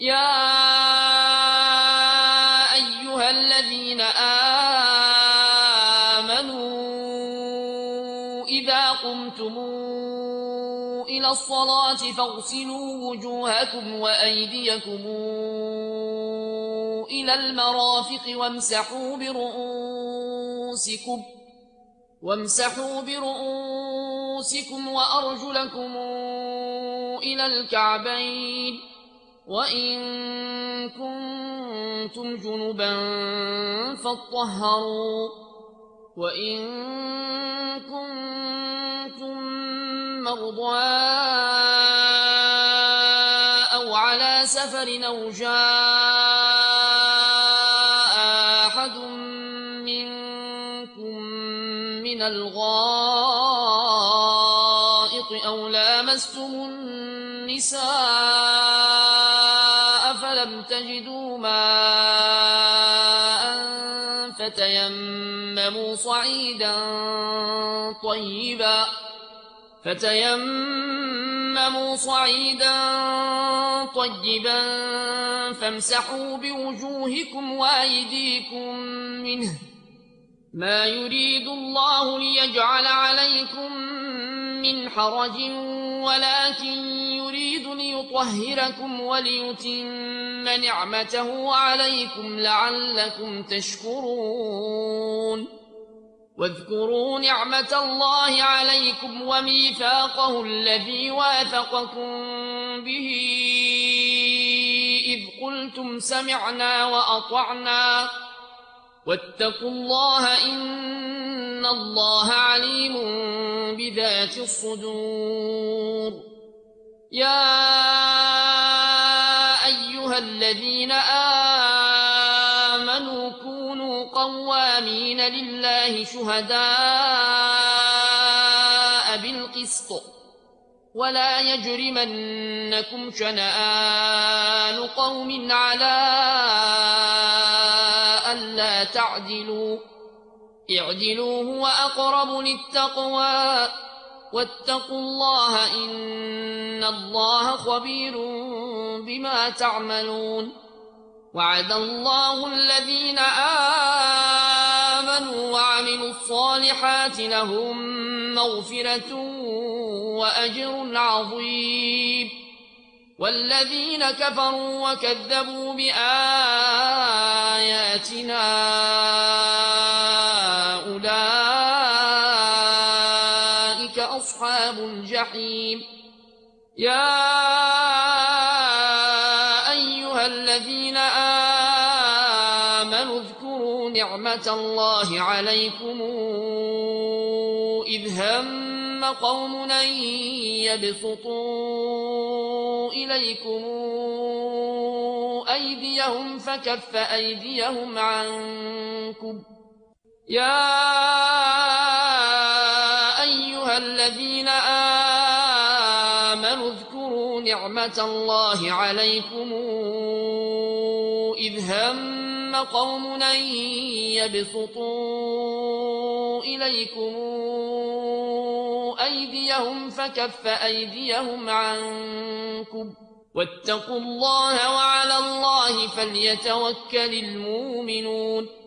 يا أيها الذين آمنوا إذا قمتم إلى الصلاة فاغسلوا وجوهكم وأيديكم إلى المرافق وامسحوا برؤوسكم وأرجلكم إلى الكعبين وإن كنتم جنبا فاطهروا وإن كنتم مرضى أو على سفر أو جاء أحد منكم من الغائط أو لامستم النساء فلم تجدوا ماء فتيمموا صعيدا طيبا فامسحوا بوجوهكم وأيديكم منه ما يريد الله ليجعل عليكم من حرج ولكن يريد ليطهركم وليتم نعمته عليكم لعلكم تشكرون واذكروا نعمة الله عليكم وميثاقه الذي واثقكم به إذ قلتم سمعنا وأطعنا واتقوا الله إن الله عليم بذات الصدور يا أيها الذين آمنوا كونوا قوامين لله شهداء بالقسط ولا يجرمنكم شنآن قوم على ألا تعدلوا اعدلوا هو أقرب للتقوى واتقوا الله إن الله خبير بما تعملون وعد الله الذين آمنوا وعملوا الصالحات لهم مغفرة وأجر عظيم والذين كفروا وكذبوا بآياتنا أولئك أصحاب الجحيم يا أيها الذين آمنوا اذكروا نعمة الله عليكم إذ هم قوم أن يبسطوا إليكم أيديهم فكف أيديهم عنكم يا أيها الذين آمنوا اذكروا نعمة الله عليكم إذ هم قوم أن يبسطوا إليكم أيديهم فكف أيديهم عنكم واتقوا الله وعلى الله فليتوكل المؤمنون